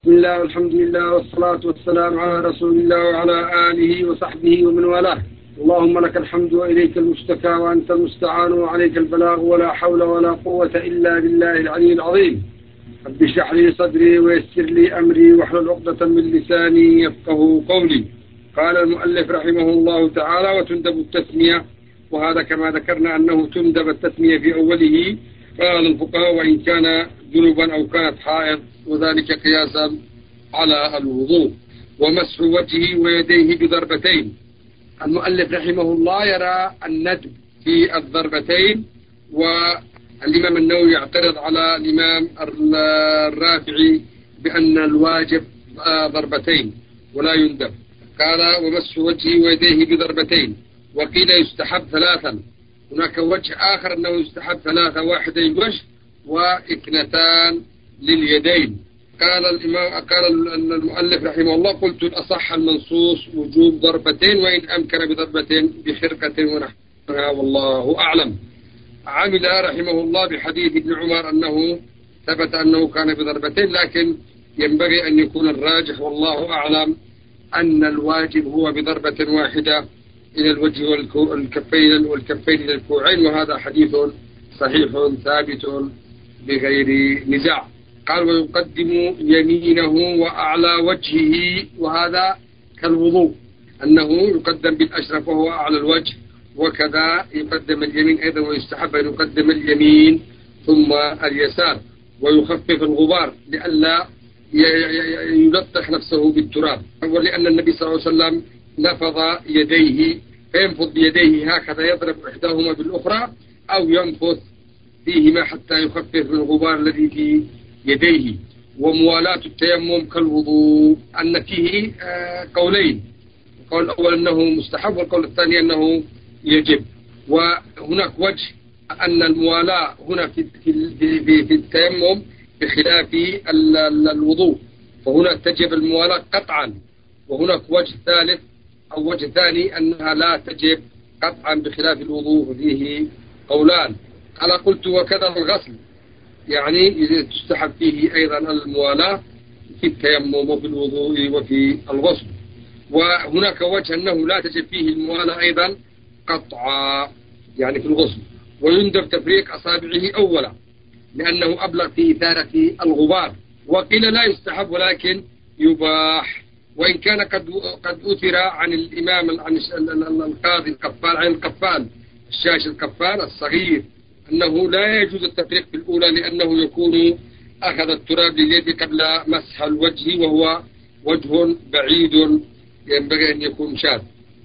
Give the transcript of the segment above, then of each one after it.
بسم الله والحمد لله والصلاة والسلام على رسول الله وعلى آله وصحبه ومن والاه. اللهم لك الحمد وإليك المشتكى وأنت المستعان وعليك البلاغ ولا حول ولا قوة إلا بالله العلي العظيم. رب اشرح لي صدري ويسر لي أمري واحلل عقدة من لساني يفقه قولي. قال المؤلف رحمه الله تعالى: وتندب التسمية، وهذا كما ذكرنا أنه تندب التسمية في أوله. قال الفقهاء: وإن كان جنوبا أو كانت حائض، وذلك قياسا على الوضوء. ومسح وجهه ويديه بضربتين. المؤلف رحمه الله يرى الندب في الضربتين، والإمام النووي يعترض على الإمام الرافعي بأن الواجب ضربتين ولا يندب. قال: ومسح وجهه ويديه بضربتين. وقيل يستحب ثلاثا. هناك وجه آخر أنه يستحب ثلاثة: واحدة للوجه واثنتان لليدين. قال المؤلف رحمه الله: قلت الأصح المنصوص وجوب ضربتين، وإن أمكن بضربة بخرقة ونحوها، والله أعلم. عمل رحمه الله بحديث ابن عمر أنه ثبت أنه كان بضربتين، لكن ينبغي أن يكون الراجح والله أعلم أن الواجب هو بضربة واحدة إلى الوجه والكفين إلى الكوعين، وهذا حديث صحيح ثابت بغير نزاع. قال: ويقدم يمينه وأعلى وجهه، وهذا كالوضوء أنه يقدم بالأشرف وهو أعلى الوجه، وكذا يقدم اليمين أيضا، ويستحب أن يقدم اليمين ثم اليسار، ويخفف الغبار لئلا يلطخ نفسه بالتراب، ولأن النبي صلى الله عليه وسلم نفض يديه، فينفض بيديه هكذا، يضرب إحداهما بالأخرى أو ينفث فيهما حتى يخفف من الغبار الذي في يديه. وموالاة التيمم كالوضوء، أن فيه قولين: القول الأول أنه مستحب، والقول الثاني أنه يجب. وهناك وجه أن الموالاة هنا في التيمم بخلاف الوضوء، فهنا تجب الموالاة قطعا. وهناك وجه ثالث أو وجه ثاني أنها لا تجب قطعا بخلاف الوضوء، فيه قولان. قال: قلت وكذا الغسل، يعني تستحب فيه أيضا الموالاة في التيمم وفي الوضوء وفي الغسل. وهناك وجه أنه لا تجب فيه الموالاة أيضا قطعا، يعني في الغسل. ويندب تفريق أصابعه أولا لأنه أبلغ في إثارة الغبار. وقيل لا يستحب ولكن يباح، وإن كان قد أثر عن الإمام عن القاضي القفال، عن القفال الشاش القفال الصغير، أنه لا يجوز التفريق في الأولى، لأنه يكون أخذ التراب لليد قبل مسح الوجه، وهو وجه بعيد ينبغي أن يكون شاذ.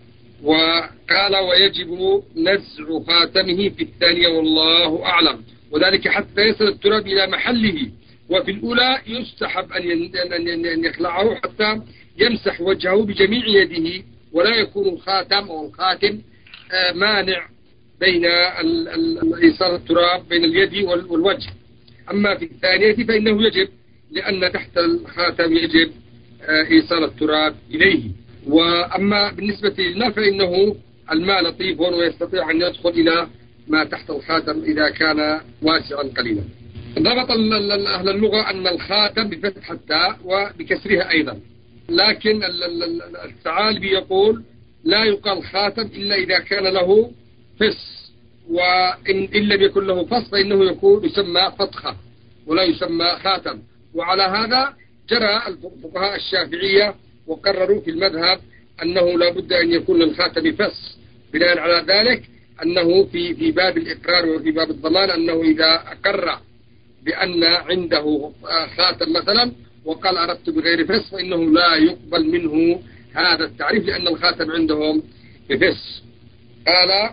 وقال: ويجب نزع خاتمه في الثانية والله أعلم، وذلك حتى يصل التراب إلى محله. وفي الأولى يستحب أن يخلعه حتى يمسح وجهه بجميع يده، ولا يكون الخاتم أو الخاتم مانع بين إيصال التراب بين اليد والوجه. أما في الثانية فإنه يجب، لأن تحت الخاتم يجب إيصال التراب إليه. وأما بالنسبة للماء فإنه الماء لطيف ويستطيع أن يدخل إلى ما تحت الخاتم إذا كان واسعا قليلا. ضبط أهل اللغة أن الخاتم بفتح التاء وبكسرها أيضا، لكن الثعالبي يقول: لا يقال خاتم إلا إذا كان له فص، وإن لم يكن له فص فإنه يسمى فتخة ولا يسمى خاتم. وعلى هذا جرى الفقهاء الشافعية وقرروا في المذهب أنه لا بد أن يكون للخاتم فص. بناء على ذلك أنه في باب الإقرار وفي باب الضمان، أنه إذا أقر بأن عنده خاتم مثلا وقال أردت بغير فص، فإنه لا يقبل منه هذا التعريف، لأن الخاتم عندهم بفص. قال: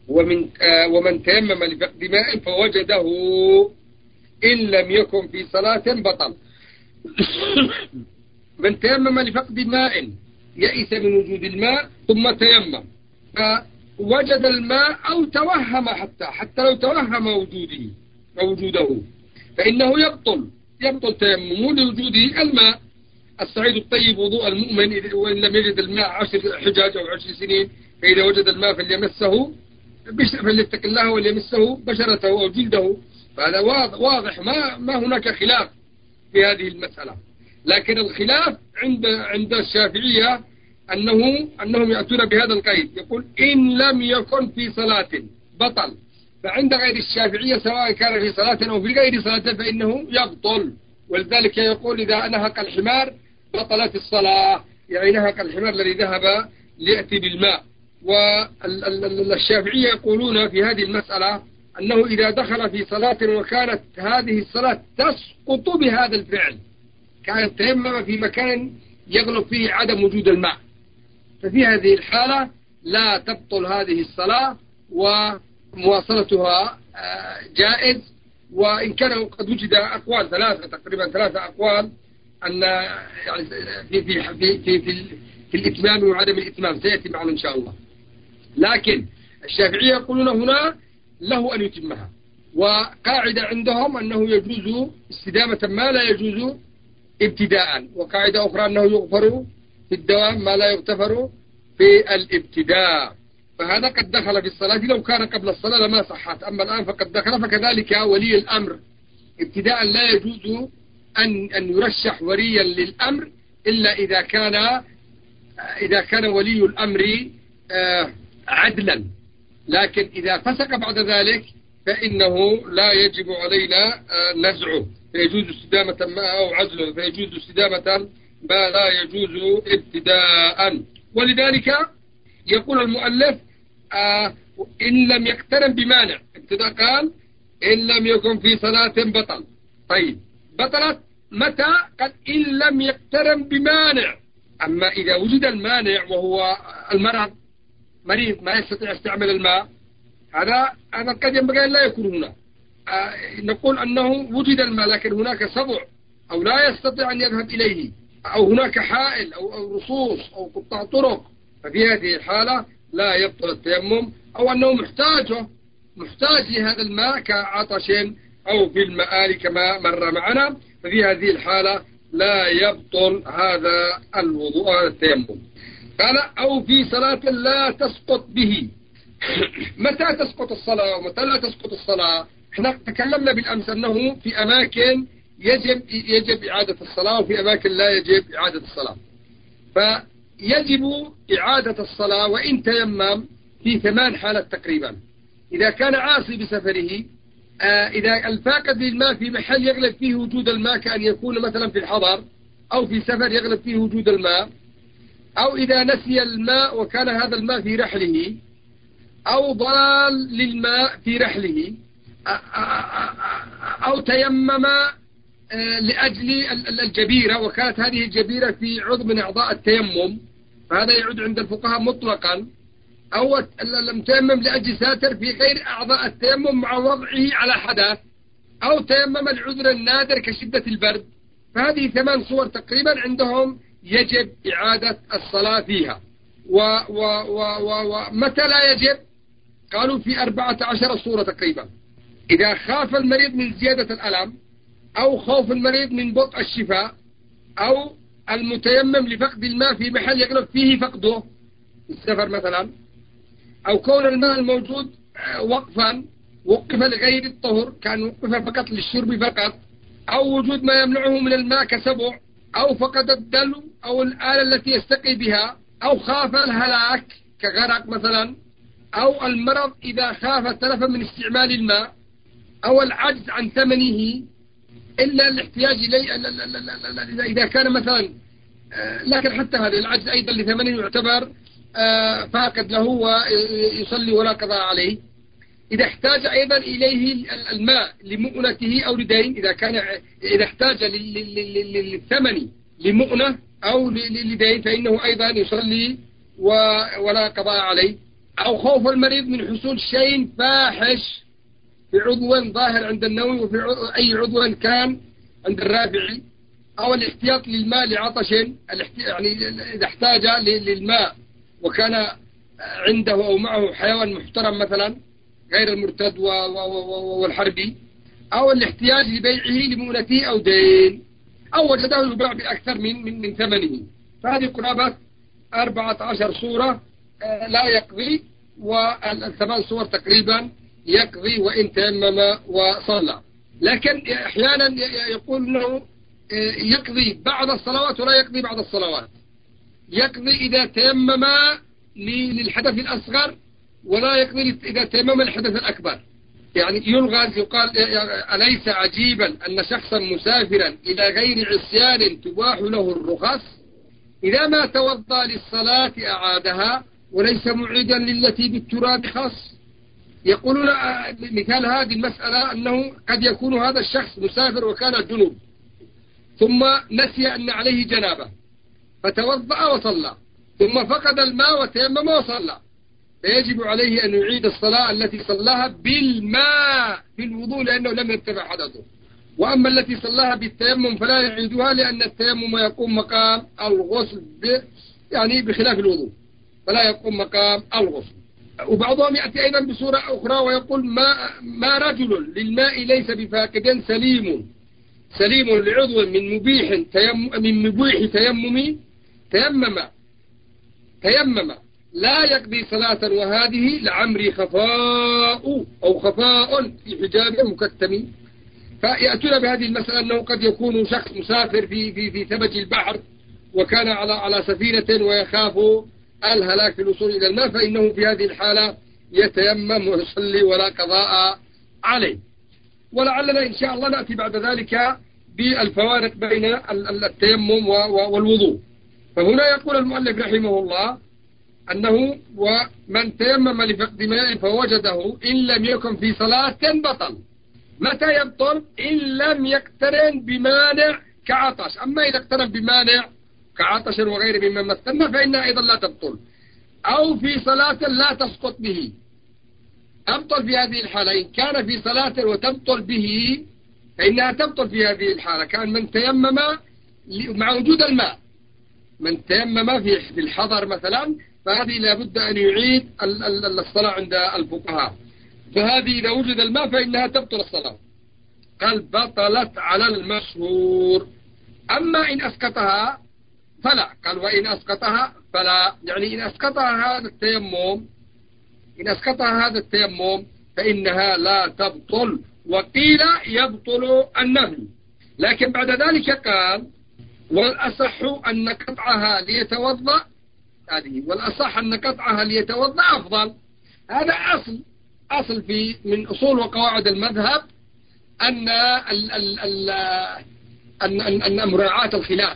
ومن تيمم لفقد ماء فوجده إن لم يكن في صلاة بطل. من تيمم لفقد ماء، يئس من وجود الماء ثم تيمم فوجد الماء أو توهم، حتى لو توهم وجوده فإنه يبطل تيممه لوجوده الماء. الصعيد الطيب وضوء المؤمن، وإن لم يجد الماء 10 حجاج أو 10 سنين، فإذا وجد الماء فليتق الله وليمسه بشرته أو جلده. فهذا واضح، ما هناك خلاف في هذه المسألة. لكن الخلاف عند الشافعية أنهم يأتون بهذا القيد، يقول إن لم يكن في صلاة بطل. فعند غير الشافعية سواء كان في صلاة أو في غير صلاة فإنه يبطل. ولذلك يقول إذا نهق الحمار بطلت الصلاة، يعني نهق الحمار الذي ذهب ليأتي بالماء. والشافعية يقولون في هذه المسألة أنه إذا دخل في صلاة وكانت هذه الصلاة تسقط بهذا الفعل، كان تيمم في مكان يغلب فيه عدم وجود الماء، ففي هذه الحالة لا تبطل هذه الصلاة ومواصلتها جائز. وإن كان قد وجد أقوال تقريبا ثلاثة أقوال أن يعني في الإتمام وعدم الإتمام سيأتي معنا إن شاء الله. لكن الشافعية يقولون هنا له أن يتمها، وقاعدة عندهم أنه يجوز استدامة ما لا يجوز ابتداء، وقاعدة أخرى أنه يغفر في الدوام ما لا يغتفر في الابتداء. فهذا قد دخل في الصلاة، لو كان قبل الصلاة لما صحت، أما الآن فقد دخل. فكذلك ولي الأمر ابتداء لا يجوز أن يرشح وليا للأمر إلا إذا كان ولي الأمر عدلا. لكن إذا فسق بعد ذلك فإنه لا يجب علينا نزعه، فيجوز استدامة ما أو عزله، فيجوز استدامة ما لا يجوز ابتداء. ولذلك يقول المؤلف إن لم يقترن بمانع. ابتداء قال إن لم يكن في صلاة بطل. طيب بطلت متى؟ قال إن لم يقترن بمانع. أما إذا وجد المانع وهو مريض ما يستطيع استعمال الماء، هذا قد ينبغي أن لا يكون هنا. نقول أنه وجد الماء لكن هناك سبع أو لا يستطيع أن يذهب إليه، أو هناك حائل أو رصوص أو قطاع طرق، ففي هذه الحالة لا يبطل التيمم. أو أنه محتاج لهذا الماء كعطش أو في المآل كما مر معنا، ففي هذه الحالة لا يبطل هذا الوضوء هذا التيمم. قال أو في صلاة لا تسقط به. متى تسقط الصلاة ومتى لا تسقط الصلاة؟ احنا تكلمنا بالأمس أنه في أماكن يجب إعادة الصلاة وفي أماكن لا يجب إعادة الصلاة. فيجب إعادة الصلاة وإن تيمم في 8 حالات تقريبا. إذا كان عاصي بسفره، إذا الفاقد للماء في محل يغلب فيه وجود الماء، كأن يكون مثلا في الحضر أو في سفر يغلب فيه وجود الماء، أو إذا نسي الماء وكان هذا الماء في رحله، أو ضلال للماء في رحله، أو تيمم لأجل الجبيرة وكانت هذه الجبيرة في عضو من أعضاء التيمم، فهذا يعود عند الفقهاء مطلقا. أو لم تيمم لأجل ساتر في غير أعضاء التيمم مع وضعه على حدث، أو تيمم العذر النادر كشدة البرد. فهذه 8 صور تقريبا عندهم يجب إعادة الصلاة فيها. ومتى لا يجب؟ قالوا في 14 صورة تقريبا. إذا خاف المريض من زيادة الألم، أو خوف المريض من بطء الشفاء، أو المتيمم لفقد الماء في محل يغلب فيه فقده السفر مثلا، أو كون الماء الموجود وقف لغير الطهر، كان وقف فقط للشرب فقط، أو وجود ما يمنعه من الماء كسبع، أو فقد الدلو أو الآلة التي يستقي بها، أو خاف الهلاك كغرق مثلا، أو المرض إذا خاف التلف من استعمال الماء، أو العجز عن ثمنه إلا الاحتياج إليه إذا كان مثلا. لكن حتى هذا العجز أيضا لثمنه يعتبر فاقد له ويصلي ولا قضاء عليه. إذا احتاج أيضا إليه الماء لمؤنته أو لدين، إذا احتاج للثمن لمؤنة أو لدين فإنه أيضا يصلي ولا قضاء عليه. أو خوف المريض من حصول شيء فاحش في عضو ظاهر عند النووي وفي أي عضو كان عند الرافعي، أو الاحتياط للماء لعطش، يعني إذا احتاج للماء وكان عنده أو معه حيوان محترم مثلا غير المرتد والحربي، أو الاحتياج لبيعه لمؤنته أو دين، أو وجده يباع بأكثر من ثمنه. فهذه قرابة 14 صورة لا يقضي، والثمان صور تقريبا يقضي وإن تيمم وصلى. لكن أحيانا يقول أنه يقضي بعد الصلوات ولا يقضي بعد الصلوات. يقضي إذا تيمم للحدث الأصغر، ولا يقضي إذا تيمم للحدث الأكبر. يعني يلغز، يقال أليس عجيبا أن شخصا مسافرا إلى غير عصيان تباح له الرخص، إذا ما توضأ للصلاة أعادها وليس معيدا للتي بالتراب خاص. يقولون مثال هذه المسألة أنه قد يكون هذا الشخص مسافر وكان جنوب، ثم نسي أن عليه جنابة فتوضأ وصلى، ثم فقد الماء وتيمم وصلى، فيجب عليه أن يعيد الصلاة التي صلاها بالماء بالوضوء لأنه لم يرتفع حدثه. وأما التي صلاها بالتيمم فلا يعيدها، لأن التيمم يقوم مقام الغسل يعني بخلاف الوضوء، فلا يقوم مقام الغسل. وبعضهم يأتي أيضا بصورة أخرى ويقول ما رجل للماء ليس بفاقد سليم لعضو من مبيح تيمم لا يقضي صلاة، وهذه لعمري خفاء في حجاب مكتم. فيأتون بهذه المسألة أنه قد يكون شخص مسافر في ثبج البحر وكان على سفينة ويخاف الهلاك في الوصول إلى الماء، فإنه في هذه الحالة يتيمم ويصلي ولا قضاء عليه. ولعلنا إن شاء الله نأتي بعد ذلك بالفوارق بين التيمم والوضوء. فهنا يقول المؤلف رحمه الله أنه ومن تيمم لفقد ماء فوجده إن لم يكن في صلاة بطل. متى يبطل؟ إن لم يقترن بمانع كعطش. أما إذا اقترن بمانع كعطش وغير مما مثلنا فإنها أيضا لا تبطل، أو في صلاة لا تسقط به تبطل في هذه الحالة. إن كان في صلاة وتبطل به فإنها تبطل في هذه الحالة. كان من تيمم مع وجود الماء، من تيمم في الحضر مثلا، فهذه لابد أن يعيد الصلاة عند الفقهاء. فهذه إذا وجد الماء فإنها تبطل الصلاة. قال بطلت على المشهور. أما إن أسقطها فلا. قال وإن أسقطها فلا، يعني إن أسقطها هذا التيمم فإنها لا تبطل. وقيل يبطل النفل. لكن بعد ذلك قال والأصح أن قطعها ليتوضأ، هذه والأصح أن قطعها ليتوضأ أفضل. هذا أصل من أصول وقواعد المذهب أن مراعاة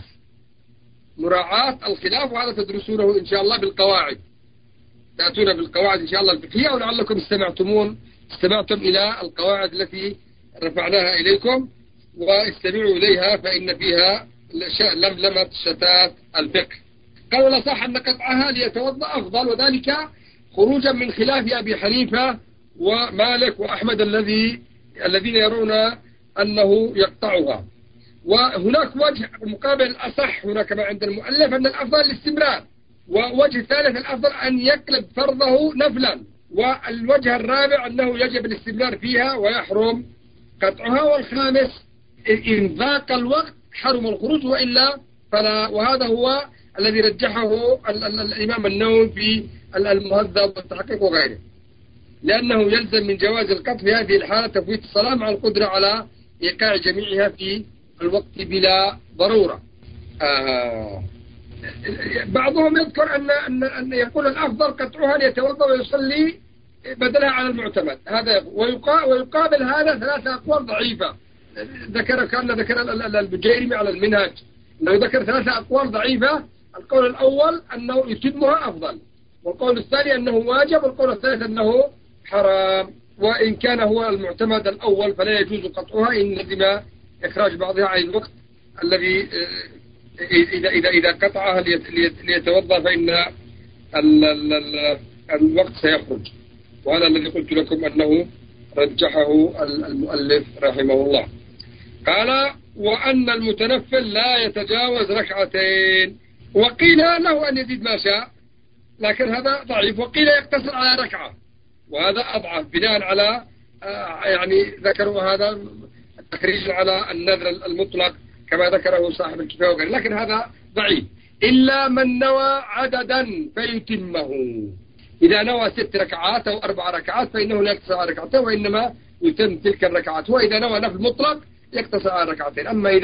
الخلاف، وهذا تدرسونه إن شاء الله بالقواعد، تأتون بالقواعد إن شاء الله الفقهية. ولعلكم استمعتم إلى القواعد التي رفعناها إليكم، واستمعوا إليها فإن فيها لملمة شتات الفقه. قالوا لا صح أن قطعها ليتوضأ أفضل، وذلك خروجا من خلاف أبي حنيفة ومالك وأحمد الذين يرون أنه يقطعها. وهناك وجه مقابل الأصح هنا كما عند المؤلف أن الأفضل الاستمرار، ووجه ثالث الأفضل أن يقلب فرضه نفلا، والوجه الرابع أنه يجب الاستمرار فيها ويحرم قطعها، والخامس إن ضاق الوقت حرم الخروج وإلا فلا. وهذا هو الذي رجحه الإمام النووي في المهذب والتحقيق وغيره، لأنه يلزم من جواز القطع في هذه الحالة تفويت الصلاة مع القدرة على إيقاع جميعها في الوقت بلا ضرورة. بعضهم يذكر أن يقول الأفضل قطعها ليتوضأ ويصلي بدلها على المعتمد. هذا ويقابل هذا ثلاثة أقوال ضعيفة ذكر البجيرمي على المنهج، أنه ذكر ثلاثة أقوال ضعيفة. القول الأول أنه يتمها أفضل، والقول الثاني أنه واجب، والقول الثالث أنه حرام. وإن كان هو المعتمد الأول فلا يجوز قطعها إن لزم إخراج بعضها عن الوقت الذي إذا قطعها ليتوضأ فإن الوقت سيخرج. وهذا الذي قلت لكم أنه رجحه المؤلف رحمه الله. قال وأن المتنفل لا يتجاوز ركعتين، وقيل له أن يزيد ما شاء، لكن هذا ضعيف. وقيل يقتصر على ركعة، وهذا أضعف بناء على يعني ذكروا هذا التخريج على النذر المطلق كما ذكره صاحب الكفاية وغيره، لكن هذا ضعيف. إلا من نوى عددا فيتمه. إذا نوى 6 ركعات أو 4 ركعات فإنه لا يقتصر على ركعتين، وإنما يتم تلك الركعات. وإذا نوى نفل مطلق يقتصر على ركعتين. أما إذا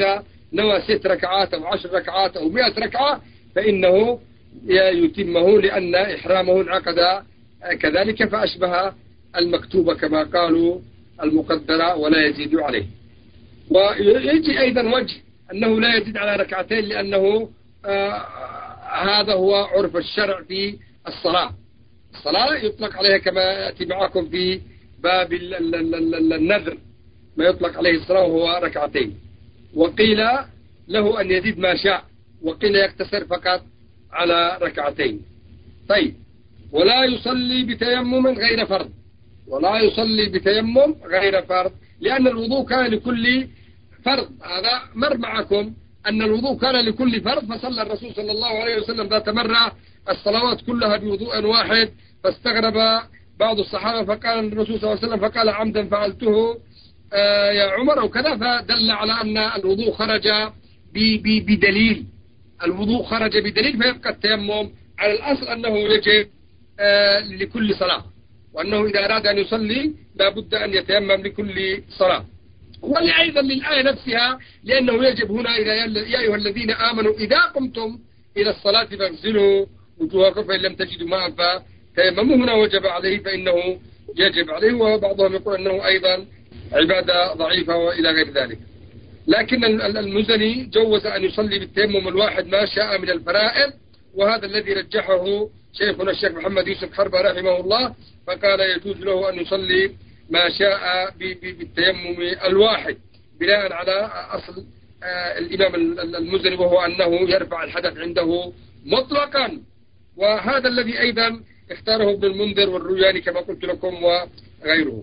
نوى 6 ركعات أو 10 ركعات أو 100 ركعة فإنه يتمه، لأن إحرامه انعقد كذلك، فأشبه المكتوبة كما قالوا المقدرة ولا يزيد عليه. ويجي أيضا وجه أنه لا يزيد على ركعتين، لأنه هذا هو عرف الشرع في الصلاة. الصلاة يطلق عليها كما يأتي معكم في باب النذر ما يطلق عليه الصلاة وهو ركعتين، وقيل له أن يزيد ما شاء، وقيل يقتصر فقط على ركعتين. طيب، ولا يصلي بتيمم غير فرض، ولا يصلي بتيمم غير فرض، لأن الوضوء كان لكل فرض. هذا مر معكم أن الوضوء كان لكل فرض، فصلى الرسول صلى الله عليه وسلم ذات مرة الصلوات كلها بوضوء واحد، فاستغرب بعض الصحابة فقال الرسول صلى الله عليه وسلم فقال عمدا فعلته يا عمر وكذا، فدل على أن الوضوء خرج بدليل، الوضوء خرج بدليل، فيبقى التيمم على الأصل أنه يجب لكل صلاة، وأنه إذا أراد أن يصلي لا بد أن يتيمم لكل صلاة. وأيضا للآية نفسها، لأنه يجب هنا يا أيها الذين آمنوا إذا قمتم إلى الصلاة فاغسلوا وجوهكم فإن لم تجدوا ماء فتيمموا، هنا وجب عليه فإنه يجب عليه، وبعضهم يقول أنه أيضا عبادة ضعيفة وإلى غير ذلك. لكن المزني جوز أن يصلي بالتيمم الواحد ما شاء من الفرائض، وهذا الذي رجحه شيخنا الشيخ محمد يوسف حربة رحمه الله، فقال يجوز له أن يصلي ما شاء بالتيمم الواحد، بناء على أصل الإمام المزني، وهو أنه يرفع الحدث عنده مطلقا، وهذا الذي أيضا اختاره ابن المنذر والروياني كما قلت لكم وغيرهم.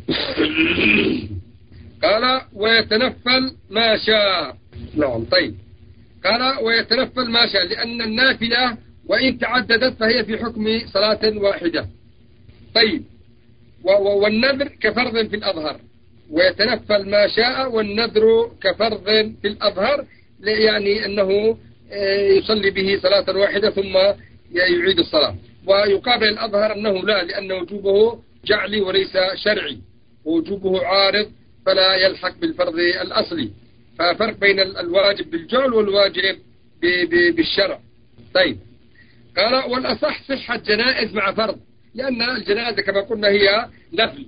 قال ويتنفل ما شاء. نعم. طيب، قال ويتنفل ما شاء، لأن النافلة وإن تعددت فهي في حكم صلاة واحدة. طيب، والنذر كفرض في الأظهر، ويتنفل ما شاء والنذر كفرض في الأظهر، يعني أنه يصلي به صلاة واحدة ثم يعيد الصلاة. ويقابل الأظهر أنه لا، لأن وجوبه جعلي وليس شرعي، ووجوبه عارض فلا يلحق بالفرض الأصلي، ففرق بين الواجب بالجعل والواجب بالشرع. طيب، قال والأصح صحة جنائز مع فرض، لأن الجنازة كما قلنا هي نفل،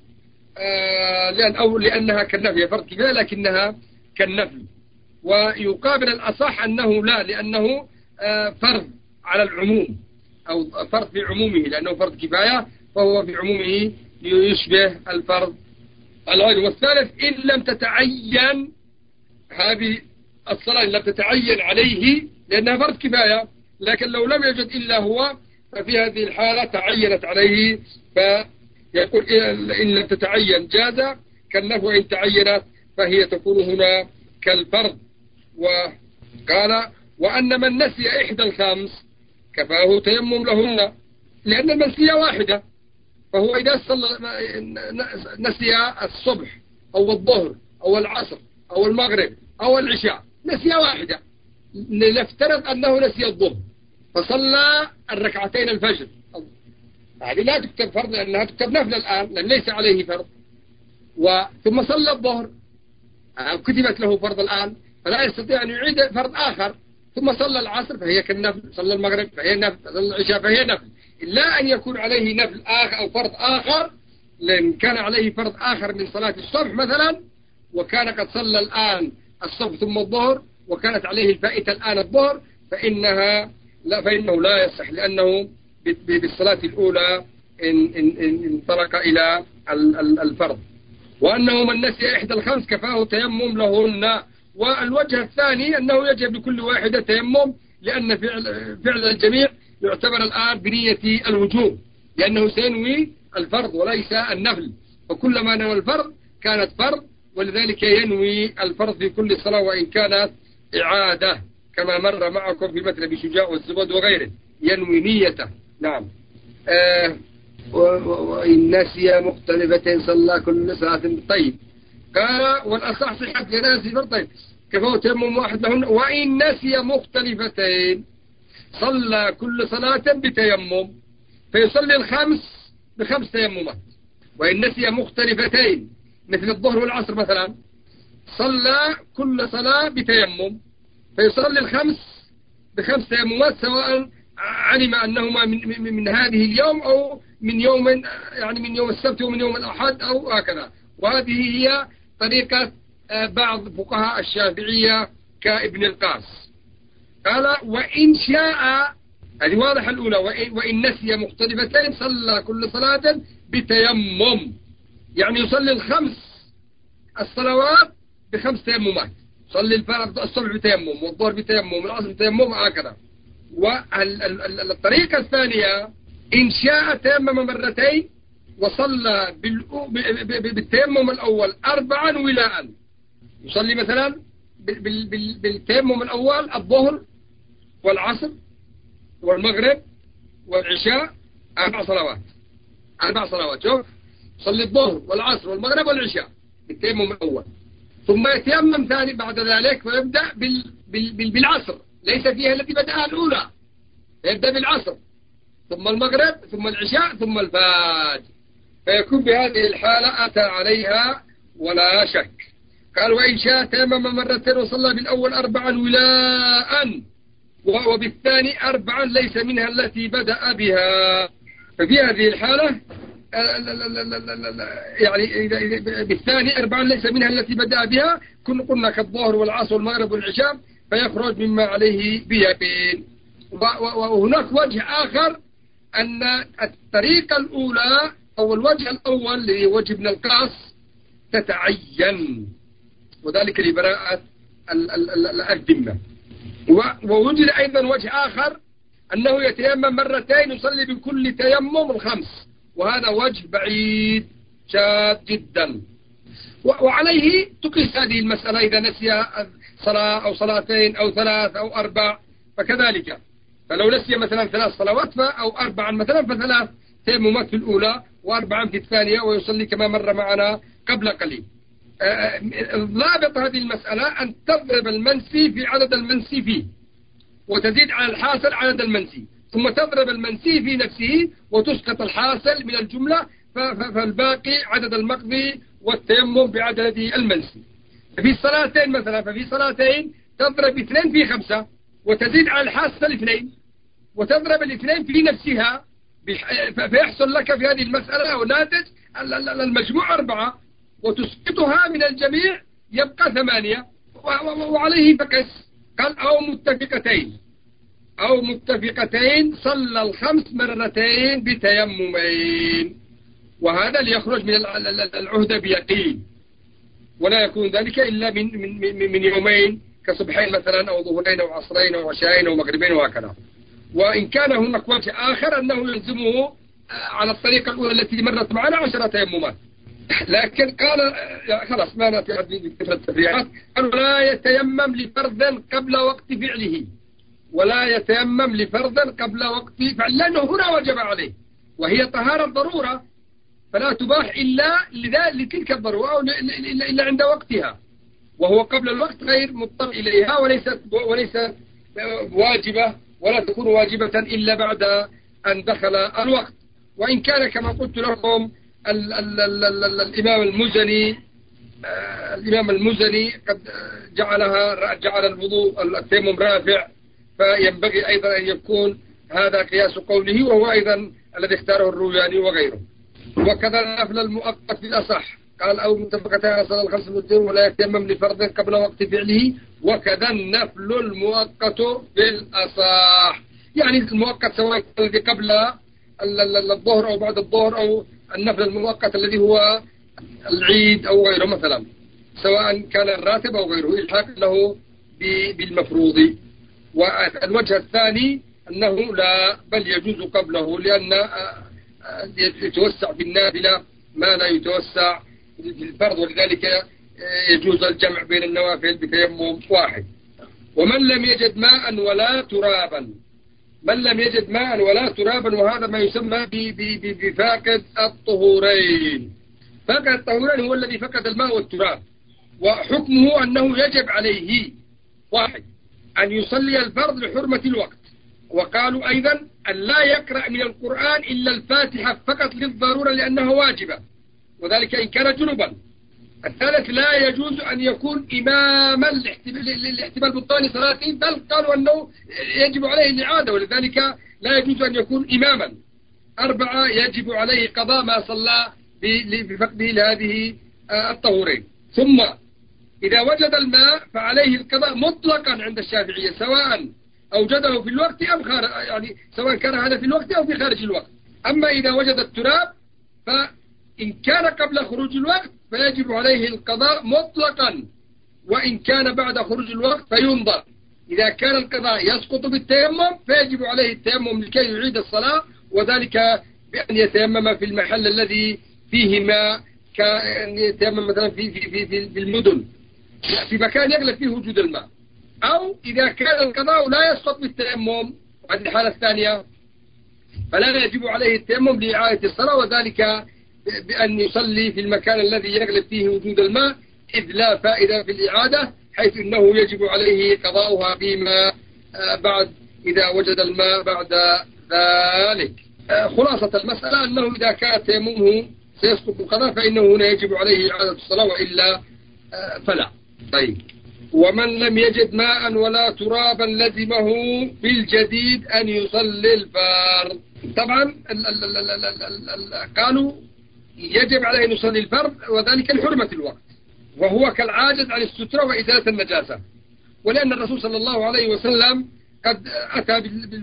لأنها كالنفل، هي فرض كفاية لكنها كالنفل. ويقابل الأصح أنه لا، لأنه فرض على العموم، أو فرض في عمومه، لأنه فرض كفاية فهو في عمومه يشبه الفرض الواجب. والثالث إن لم تتعين هذه الصلاة، إن لم تتعين عليه لأنها فرض كفاية، لكن لو لم يجد إلا هو ففي هذه الحالة تعينت عليه، فيقول إن لم تتعين جاز كالنفل، وإن تعينت فهي تكون هنا كالفرض. وقال وأن من نسي إحدى الخمس كفاه تيمم لهن، لأن المنسية واحدة، فهو إذا نسي الصبح أو الظهر أو العصر أو المغرب أو العشاء، نسية واحدة، نفترض أنه نسي الظهر فصلى الركعتين الفجر، هذه لا تكتب فرض لأنها تكتب نفل الآن، لأن ليس عليه فرض. ثم صلى الظهر كتبت له فرض الآن، فلا يستطيع أن يعيد فرض آخر. ثم صلى العصر فهي كالنفل، صلى المغرب فهي نفل، صلى العشاء فهي نفل، إلا أن يكون عليه نفل آخر أو فرض آخر، لأن كان عليه فرض آخر من صلاة الصبح مثلا، وكان قد صلى الآن الصبح ثم الظهر، وكانت عليه الفائتة الآن الظهر، فإنه لا يصح، لأنه بالصلاة الأولى انطلق إلى الفرض. وأنه من نسي إحدى الخمس كفاه تيمم لهن. والوجه الثاني أنه يجب لكل واحدة تيمم، لأن فعل الجميع يعتبر الآن بنية الوجوب، لأنه سينوي الفرض وليس النفل، فكلما نوى الفرض كانت فرض، ولذلك ينوي الفرض في كل صلاة وإن كانت إعادة، كما مر معكم في متن أبي شجاع والزبد وغيره، ينوي نيته. نعم. وإن نسي مختلفتين صلى كل صلاة. طيب، قال والأصح صحة جنازة فرض. طيب، كفاه تيمم واحد لهن. وإن نسي مختلفتين صلى كل صلاة بتيمم، فيصلي الخمس بخمس تيممات. وإن نسي مختلفتين مثل الظهر والعصر مثلا صلى كل صلاة بتيمم، فيصلي الخمس ب5 تيممات، سواء علم أنهما من هذه اليوم أو من يوم، يعني من يوم السبت ومن يوم الأحد أو هكذا. وهذه هي طريقة بعض فقهاء الشافعية كابن القاس. قال وإن شاء، هذه واضحة الأولى، وإن نسي مختلفتين صلى كل صلاة بتيمم، يعني يصلي الخمس الصلوات ب5 تيممات، صلي الفرض الصبح بتيمم والظهر بتيمم والعصر بتيمم هكذا. والطريقة الثانية إن شاء تيمم مرتين وصلى بالتيمم الأول 4 ولاء، يصلي مثلا بالتيمم الأول الظهر والعصر والمغرب والعشاء 4 صلوات. شوف، صلي الظهر والعصر والمغرب والعشاء بالتيمم الأول، ثم يتيمم ثاني بعد ذلك ويبدأ بالعصر، ليس فيها التي بدأها الأولى، يبدأ بالعصر ثم المغرب ثم العشاء ثم الفجر، فيكون بهذه الحالة أتى عليها ولا شك. قال وإن شاء تيمم مرتين وصلى بالأول 4 ولاء وبالثاني 4 ليس منها التي بدأ بها، ففي هذه الحالة يعني بالثاني 4 ليس منها التي بدأ بها، قلنا كالظهر والعصر والمغرب والعشاء، فيخرج مما عليه بيقين. وهناك وجه آخر، أن الطريقة الأولى أو الوجه الأول اللي وجه ابن القاس تتعين، وذلك لبراءة الذمة. ووجد أيضا وجه آخر أنه يتيمم مرتين يصلي بكل تيمم ال5، وهذا وجه بعيد شاذ جدا. وعليه تقيس هذه المسألة إذا نسي صلاة أو صلاتين أو 3 أو 4 فكذلك. فلو نسي مثلا 3 صلوات أو 4 مثلا ف3 تيممات في الأولى و4 في الثانية، ويصلي كما مر معنا قبل قليل. ضابط هذه المسألة أن تضرب المنسي في عدد المنسي فيه، وتزيد على الحاصل عدد المنسي، ثم تضرب المنسي في نفسه وتسقط الحاصل من الجملة، فالباقي عدد المقضي والتيمم بعدد المنسي. في الصلاتين مثلا، ففي صلاتين تضرب 2 في 5 وتزيد على الحاصل 2، وتضرب 2 في نفسها، فيحصل لك في هذه المسألة أو ناتج المجموع 4، وتسقطها من الجميع يبقى 8، وعليه فقس. قال أو متفقتين صلى ال5 مرتين بتيممين، وهذا ليخرج من العهدة بيقين، ولا يكون ذلك إلا من يومين كصبحين مثلا أو ظهرين أو عصرين أو عشاءين أو مغربين وهكذا. وإن كان هناك وجه آخر أنه يلزمه على الطريقة الأولى التي مرت معنا 10 تيممات، لكن قال خلاص ما نأتي بكثرة التفريعات. قال ولا يتيمم لفرض قبل وقت فعله، ولا يتيمم لفرض قبل وقت فعل، لأنه هنا وجب عليه، وهي طهارة ضرورة فلا تباح إلا لتلك الضرورة أو إلا عند وقتها، وهو قبل الوقت غير مضطر إليها، وليست واجبة ولا تكون واجبة إلا بعد أن دخل الوقت. وإن كان كما قلت لكم الإمام المزني قد جعل الوضوء التيمم رافع، فينبغي أيضا أن يكون هذا قياس قوله، وهو أيضا الذي اختاره الروياني وغيره. وكذا النفل المؤقت بالأصح، قال أو متفقتان صلى ال5 مدين ولا يتيمم لفرض قبل وقت فعله، وكذا النفل المؤقت بالأصح، يعني المؤقت سواء الذي قبل الظهر أو بعد الظهر، أو النفل المؤقت الذي هو العيد أو غيره مثلا، سواء كان الراتب أو غيره، إلحاق له بالمفروض. والوجه الثاني أنه لا، بل يجوز قبله، لأن يتوسع في النافلة ما لا يتوسع في الفرض، ولذلك يجوز الجمع بين النوافل بتيمم واحد. ومن لم يجد ماء ولا ترابا، وهذا ما يسمى بفاقد الطهورين. فاقد الطهورين هو الذي فقد الماء والتراب، وحكمه أنه يجب عليه: واحد، أن يصلي الفرض لحرمة الوقت، وقالوا أيضا أن لا يقرأ من القرآن إلا الفاتحة فقط للضرورة لأنها واجبة، وذلك إن كان جنبا. الثالث لا يجوز أن يكون إماما لاحتمال بطلان صلاته، بل قالوا أنه يجب عليه الإعادة، ولذلك لا يجوز أن يكون إماما. 4 يجب عليه قضاء ما صلى بفقده لهذه الطهورين. ثم إذا وجد الماء فعليه القضاء مطلقا عند الشافعية، سواء أوجده في الوقت أم خارج، يعني سواء كان هذا في الوقت أو في خارج الوقت. أما إذا وجد التراب فإن كان قبل خروج الوقت فيجب عليه القضاء مطلقا، وإن كان بعد خروج الوقت فينظر. إذا كان القضاء يسقط بالتيمم فيجب عليه التيمم لكي يعيد الصلاة، وذلك بأن يتيمم في المحل الذي فيه ماء، كأن يتيمم مثلا في المدن، في مكان يغلب فيه وجود الماء. أو إذا كان القضاء لا يسقط بالتيمم، وهذه الحالة الثانية، فلا يجب عليه التيمم لإعادة الصلاة، وذلك بأن يصلي في المكان الذي يغلب فيه وجود الماء، إذ لا فائدة في الإعادة، حيث أنه يجب عليه قضاؤها فيما بعد إذا وجد الماء بعد ذلك. خلاصة المسألة أنه إذا كان تيممه سيسقط القضاء فإنه هنا يجب عليه إعادة الصلاة، وإلا فلا. طيب، ومن لم يجد ماء ولا ترابا لزمه في الجديد أن يصلي الفرض. طبعا قالوا يجب عليه أن يصلي الفرض، وذلك لحرمة الوقت، وهو كالعاجز عن السترة وإزالة النجاسة، ولأن الرسول صلى الله عليه وسلم قد أتى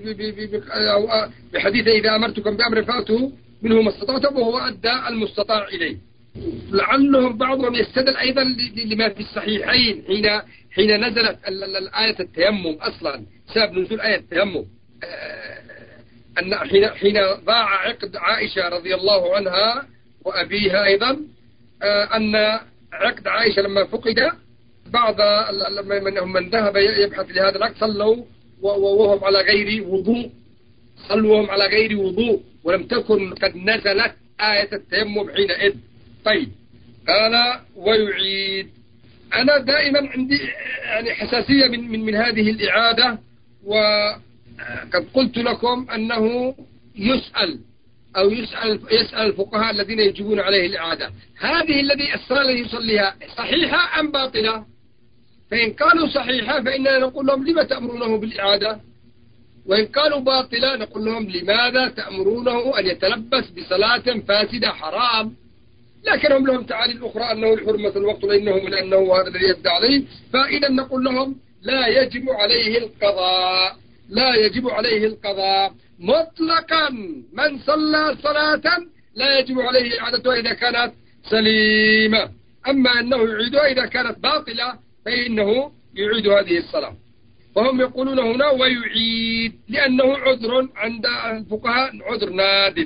بحديث إذا أمرتكم بأمر فأتوا منه ما استطعتم، وهو أدى المستطاع إليه. لعلهم بعضهم يستدل أيضا لما في الصحيحين حين نزلت آية التيمم، أصلا سبب نزول آية التيمم أن حين ضاع عقد عائشة رضي الله عنها وأبيها أيضا، أن عقد عائشة لما فقد، بعض من ذهب يبحث لهذا العقد صلوا وهم على غير وضوء، صلوا وهم على غير وضوء، ولم تكن قد نزلت آية التيمم حينئذ. طيب، قال ويعيد. أنا دائما عندي يعني حساسية من هذه الإعادة، وقد قلت لكم أنه يسأل الفقهاء الذين يجبون عليه الإعادة، هذه الذي الصلاة يصليها صحيحة أم باطلة؟ فإن قالوا صحيحة فإننا نقول لهم لما تأمرونه بالإعادة، وإن قالوا باطلة نقول لهم لماذا تأمرونه أن يتلبس بصلاة فاسدة حرام. لكنهم لهم تعاليل أخرى أنه الحرمة الوقت لأنه هذا الذي يبدأ عليه، فإذا نقول لهم لا يجب عليه القضاء، لا يجب عليه القضاء مطلقا. من صلى صلاة لا يجب عليه إعادتها إذا كانت سليمة، أما أنه يعيدها إذا كانت باطلة فإنه يعيد هذه الصلاة. وهم يقولون هنا ويعيد لأنه عذر عند الفقهاء، عذر نادر،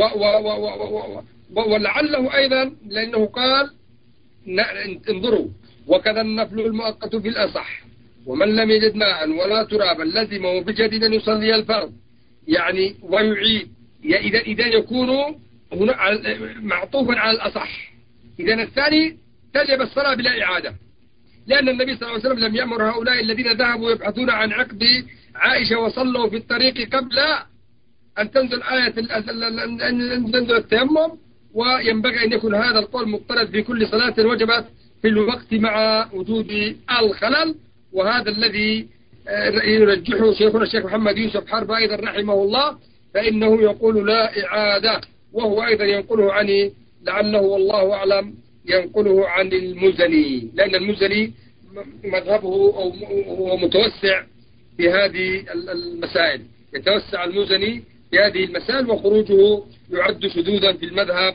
ولعله أيضا لأنه قال انظروا وكذا النفل المؤقت في الأصح، ومن لم يجد ماء ولا ترابا لزمه بجديد أن يصلي الفرض، يعني ويعيد. إذا يكون هنا معطوفا على الأصح، إذا الثاني تجب الصلاة بلا إعادة، لأن النبي صلى الله عليه وسلم لم يأمر هؤلاء الذين ذهبوا يبحثون عن عقد عائشة وصلوا في الطريق قبل أن تنزل آية أن تنزل التيمم، وينبغي أن يكون هذا القول مضطرد في كل صلاة وجبت في الوقت مع وجود الخلل. وهذا الذي يرجحه شيخنا الشيخ محمد يوسف حرب أيضا رحمه الله، فإنه يقول لا إعادة، وهو أيضا ينقله عني لعله والله أعلم ينقله عن المزني، لأن المزني مذهبه هو متوسع في هذه المسائل، يتوسع المزني في هذه المسائل، وخروجه يعد شذوذا في المذهب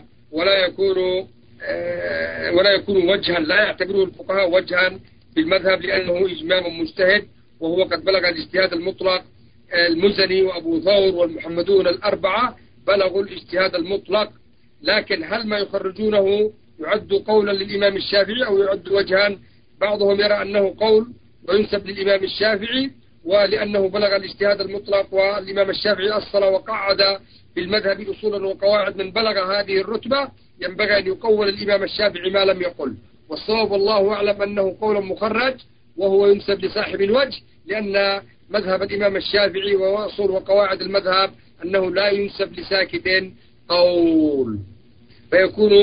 ولا يكون وجها، لا يعتبره الفقهاء وجها في المذهب، لأنه إجمام مجتهد وهو قد بلغ الاجتهاد المطلق. المزني وأبو ثور والمحمدون الأربعة بلغوا الاجتهاد المطلق، لكن هل ما يخرجونه يعد قولا للإمام الشافعي أو يعد وجها؟ بعضهم يرى أنه قول وينسب للإمام الشافعي، ولأنه بلغ الاجتهاد المطلق، والإمام الشافعي أصل وقعد في المذهب أصولا وقواعد، من بلغ هذه الرتبة ينبغي أن يقول الإمام الشافعي ما لم يقل. والصواب والله أعلم أنه قول مخرج، وهو ينسب لصاحب الوجه، لأن مذهب الإمام الشافعي وأصول وقواعد المذهب أنه لا ينسب لساكت قول، فيكون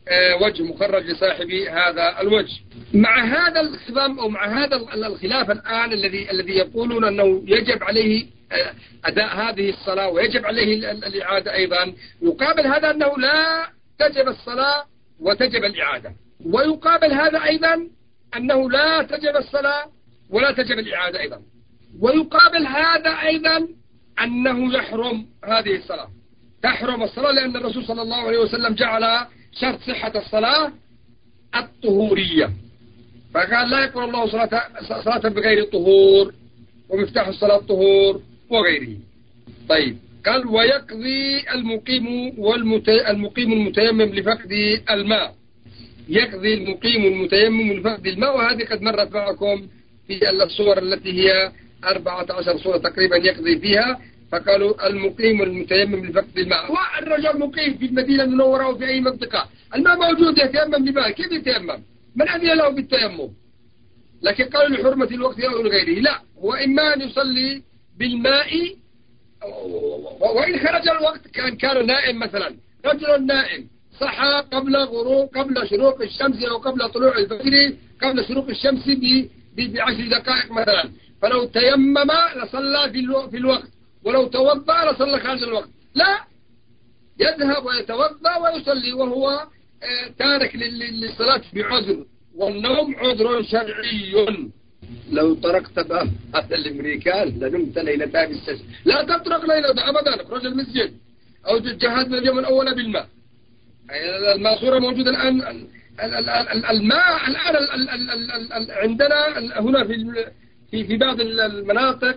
وجه مخرج لصاحب هذا الوجه. مع هذا الخصام أو مع هذا الخلاف الآن الذي يقولون أنه يجب عليه أداء هذه الصلاة ويجب عليه الإعادة أيضا، يقابل هذا أنه لا تجب الصلاة وتجب الإعادة، ويقابل هذا أيضا أنه لا تجب الصلاة ولا تجب الإعادة أيضا، ويقابل هذا أيضا أنه يحرم هذه الصلاة، تحرم الصلاة لأن الرسول صلى الله عليه وسلم جعل شرط صحة الصلاة الطهورية، فقال لا يقبل الله صلاة بغير طهور، ومفتاح الصلاة الطهور وغيره. طيب قال ويقضي المقيم المتيمم لفقد الماء، يقضي المقيم المتيمم لفقد الماء، وهذه قد مرت معكم في الصور التي هي 14 صورة تقريبا يقضي فيها. فقالوا المقيم المتيمم لفقد الماء، والرجل مقيم في المدينة المنورة أو في أي منطقة، الماء موجود يتيمم بماء، كيف يتيمم؟ من أذن له بالتيمم؟ لكن قالوا لحرمة الوقت أو لغيره، لا، هو إما أن يصلي بالماء، وإن خرج الوقت كان نائم مثلا، رجل نائم صحى قبل شروق الشمس أو قبل طلوع الفجر، قبل شروق الشمس ب10 دقائق مثلا، فلو تيمم لصلى في الوقت، ولو توضأ لصلى خارج الوقت، لا، يذهب ويتوضأ ويصلي وهو تارك للصلاة بعذر، والنوم عذر شرعي. لو طرقت باب هذا الامريكان لنمت ليلتان السجن، لا تطرق ليلة ابدا، اخرج المسجد او جهز من اليوم الاول بالماء. الماسورة موجودة الان، الماء الان عندنا هنا في بعض المناطق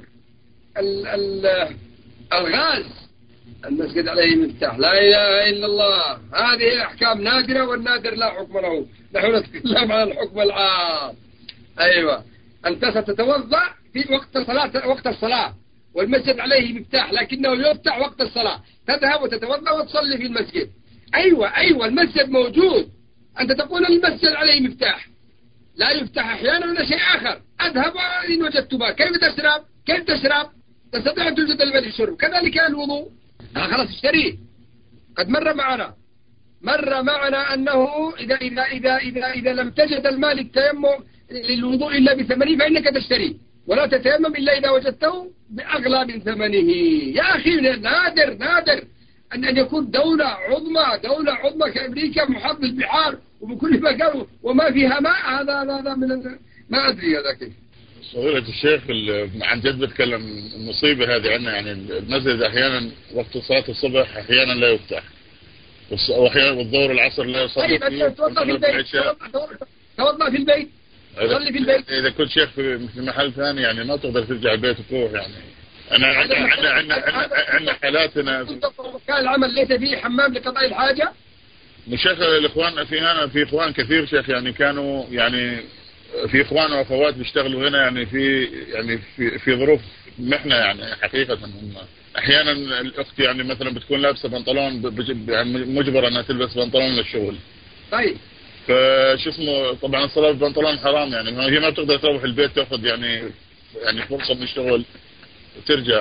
الغاز المسجد عليه مفتاح، لا اله الا الله. هذه احكام نادرة، والنادر لا حكم له، نحن نتكلم عن الحكم العام. ايوه، أنت ستتوضأ في وقت الصلاة والمسجد عليه مفتاح، لكنه يفتح وقت الصلاة، تذهب وتتوضأ وتصلي في المسجد. أيوة المسجد موجود، أنت تقول المسجد عليه مفتاح، لا يفتح أحيانا ولا شيء آخر، أذهب إن وجدت ماء، كيف تشرب؟ تستطيع أن توجد الماء للشرب، كذلك الوضوء، خلاص اشتريه. قد مر معنا أنه إذا لم تجد الماء للوضوء إلا ب80 فإنك تشتري، ولا تتيمم إلا إذا وجدته بأغلى من ثمنه. يا أخي نادر أن يكون دولة عظمى كأمريكا محاط بالبحار وبكل مكان وما فيها ماء، هذا من ما أدري هذا كيف. فضيلة الشيخ عن جد بتكلم المصيبة هذه عندنا، يعني المسجد أحيانا وقت صلاة الصبح أحيانا لا يفتح، وأحيانا والظهر العصر لا يصلي فيه. طيب توضأ في البيت، توضأ في البيت، صلي في البيت. إذا كنت شيخ في محل ثاني يعني ما تقدر ترجع البيت وتروح، يعني عندنا حالاتنا كان العمل ليس فيه حمام لقضاء الحاجة. شيخ الإخوان في إخوان كثير شيخ، يعني كانوا يعني في إخوان وأخوات بيشتغلوا هنا يعني في ظروف محنة، يعني حقيقة هم أحيانا الأخت يعني مثلا بتكون لابسة بنطلون يعني مجبرة أنها تلبس بنطلون للشغل. طيب فشو اسمه، طبعا الصلاة بالبنطلون حرام، يعني هي ما بتقدر تروح البيت تأخذ يعني فرصة من الشغل وترجع.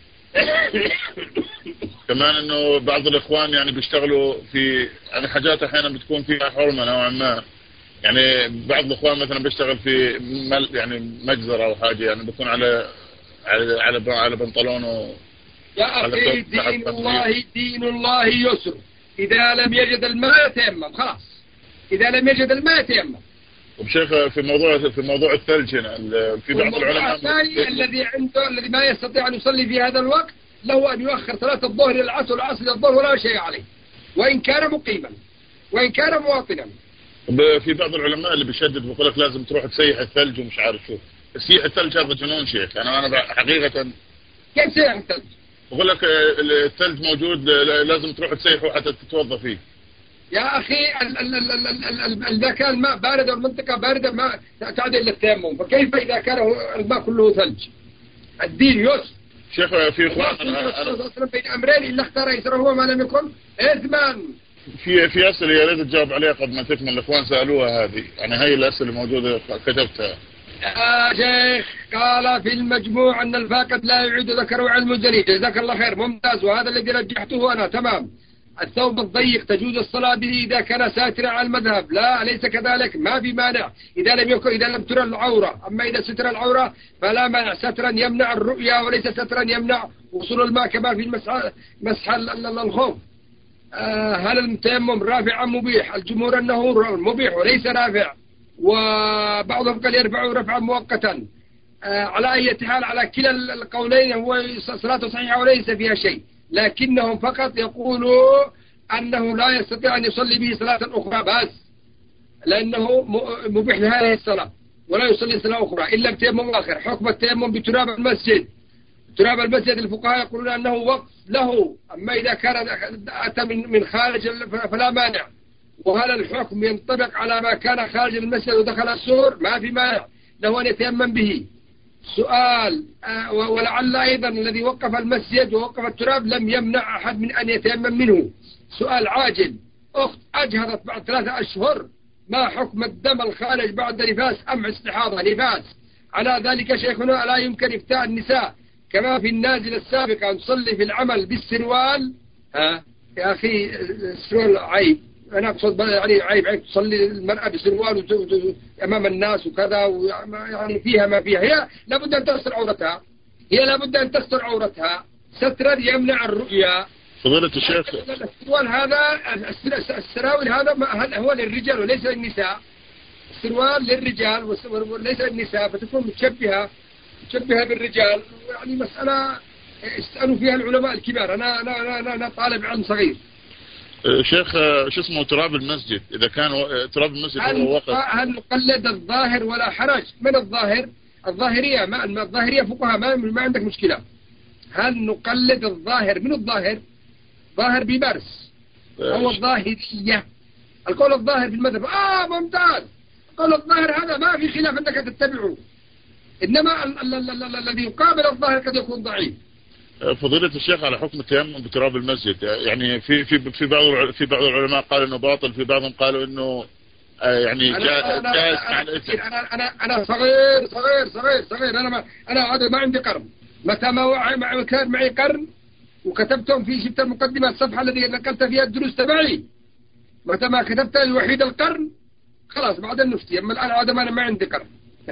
كمان انه بعض الاخوان يعني بيشتغلوا في يعني حاجات احيانا بتكون فيها حرمة نوعا ما، يعني بعض الاخوان مثلا بيشتغل في يعني مجزرة او حاجة، يعني بيكون على بنطلونه. يا اخي دين الله يسر، اذا لم يجد الماء يتيمم، خلاص اذا لم يجد الماء يتيمم. وبشيخ في موضوع الثلج هنا، في بعض العلماء الذي ما يستطيع ان يصلي في هذا الوقت له ان يؤخر صلاة الظهر الى العصر والعصر الى الظهر ولا شيء عليه، وان كان مقيما وان كان مواطنا. في بعض العلماء اللي بيشدد بيقول لك لازم تروح تسيح الثلج ومش عارف شو، تسيح الثلج هذا جنون شيخ. انا حقيقة كيف تسيح الثلج؟ بقول لك الثلج موجود، لازم تروح تسيحه حتى تتوضا فيه. يا أخي إذا كان الماء بارد والمنطقة باردة ما تعد إلا التيمم، فكيف إذا كان الماء كله ثلج؟ الدين يسر. شيخ في إخوان أنا بين أمرين إلا اختار يسرهما ما لم يكن إثما. في أسئلة يا ريت تجاوب عليها قبل ما تكمل، الإخوان سألوها هذه، يعني هاي الأسئلة موجودة كتبتها. يا شيخ قال في المجموع أن الفاقد لا يعيد ذكر علم الجليد، جزاك الله خير، ممتاز، وهذا الذي رجحته أنا تمام. الثوب الضيق تجوز الصلاة به إذا كان ساترا على المذهب. لا، ليس كذلك، ما في مانع إذا لم ترى العورة. أما إذا ستر العورة فلا مانع، سترا يمنع الرؤيا وليس سترا يمنع وصول الماء كما في مسح الخوف. هل التيمم رافع أم مبيح؟ الجمهور أنه مبيح وليس رافع، وبعضهم قال يرفع رفعا مؤقتا. على أي حال، على كلا القولين هو صلاته صحيحة وليس فيها شيء، لكنهم فقط يقولوا أنه لا يستطيع أن يصلي به صلاة أخرى بس، لأنه مبيح لهذه الصلاة، ولا يصلي صلاة أخرى إلا بتيمم آخر. حكم التيمم بتراب المسجد. تراب المسجد الفقهاء يقولون أنه وقف له، أما إذا كان أتى من خارج فلا مانع. وهل الحكم ينطبق على ما كان خارج المسجد ودخل السور؟ ما في مانع له أن يتيمم به. سؤال، ولعل أيضا الذي وقف المسجد ووقف التراب لم يمنع أحد من أن يتيمم منه. سؤال عاجل، أخت أجهضت بعد 3 أشهر، ما حكم الدم الخارج بعد نفاس أم استحاضة؟ نفاس. على ذلك شيخنا لا يمكن إفتاء النساء كما في النازل السابق أن تصلي في العمل بالسروال. يا أخي السروال عيب، أنا أقصد يعني عيب تصلي المرأة بسروال أمام الناس وكذا، يعني فيها ما فيها. هي لابد أن تستر عورتها، سترا يمنع الرؤيا. فضيلة الشيخ، السروال هذا، السراويل هذا هو للرجال وليس للنساء. السروال للرجال وليس للنساء، فتكون متشبهة بالرجال. يعني مسألة اسألوا فيها العلماء الكبار. أنا طالب علم صغير. شيخ، شو اسمه تراب المسجد؟ إذا كان تراب المسجد هو وقف، هل نقلد الظاهر ولا حرج؟ من الظاهر؟ الظاهرية، الظاهرية فقهاء ما عندك مشكلة. هل نقلد الظاهر؟ من الظاهر؟ ظاهر بمارس هو الظاهرية. القول الظاهر في المذهب ممتاز. القول الظاهر هذا ما في خلاف أنك تتبعه، إنما الذي يقابل الظاهر قد يكون ضعيف. فضيلة الشيخ، على حكم التيمم بتراب المسجد، يعني في بعض العلماء قالوا انه باطل، في بعضهم قالوا انه يعني جائز. أنا صغير. أنا هذا ما عندي قرن. متى ما كان معي قرن وكتبتهم في شفت المقدمة الصفحة الذي نقلت فيها الدروس تبعي، متى ما كتبت الوحيد القرن خلاص بعد النفتي. أما الآن هذا ما عندي قرن.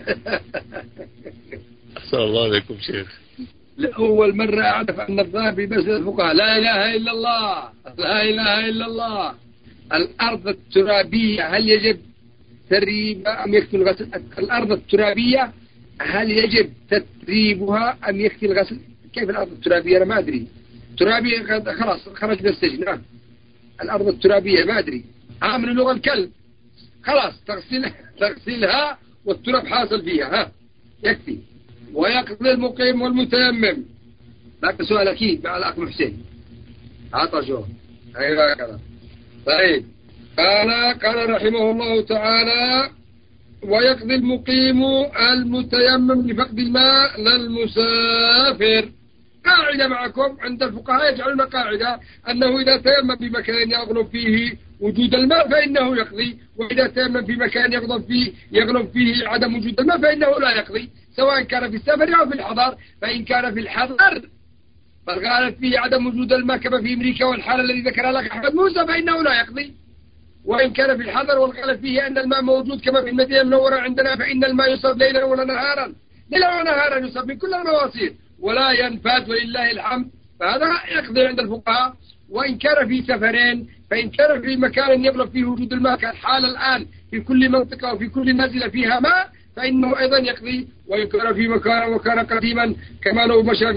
أحسن الله عليكم شيخ. لأول مرة أعرف أن الظاهر في مسجد الفقهاء. لا إله إلا الله، لا إله إلا الله. الأرض الترابية هل يجب تريبها أم يكفي الغسل؟ الأرض الترابية هل يجب تتريبها أم يكفي الغسل؟ كيف الأرض الترابية؟ أنا ما أدري. ترابية خلاص خرج من السجن. الأرض الترابية ما أدري، عامل لغة الكلب، خلاص تغسلها والتراب حاصل فيها، يكفي. ويقضي المقيم والمتيمم. لك سؤال أكيد مع الأخ محسن. عطى شو أيوة كذا. طيب، قال رحمه الله تعالى: ويقضي المقيم المتيمم لفقد الماء للمسافر. قاعدة معكم عند الفقهاء يجعلون قاعدة أنه إذا تيمم بمكان يغلب فيه وجود الماء فإنه يقضي، وإذا تيمم في مكان يغلب فيه عدم وجود الماء فإنه لا يقضي، سواء كان في السفر أو في الحضر. فإن كان في الحضر فالغالب فيه عدم وجود الماء كما في أمريكا والحالة الذي ذكرها لك أحمد موسى فإنه لا يقضي. وإن كان في الحضر والغالب فيه أن الماء موجود كما في المدينة المنورة عندنا فإن الماء يصب ليلا ولا نهارا، ليلا ونهارا يصب من كل المواسير ولا ينفذ ولله الحمد، فهذا يقضي عند الفقهاء. وإن كان في سفرين، فإن كان في مكان يغلب فيه وجود الماء كالحال الآن في كل منطقة وفي كل نزلة فيها ماء فإنه أيضا يقضي. وإن كان في مكان وكان قديما كما لو مشى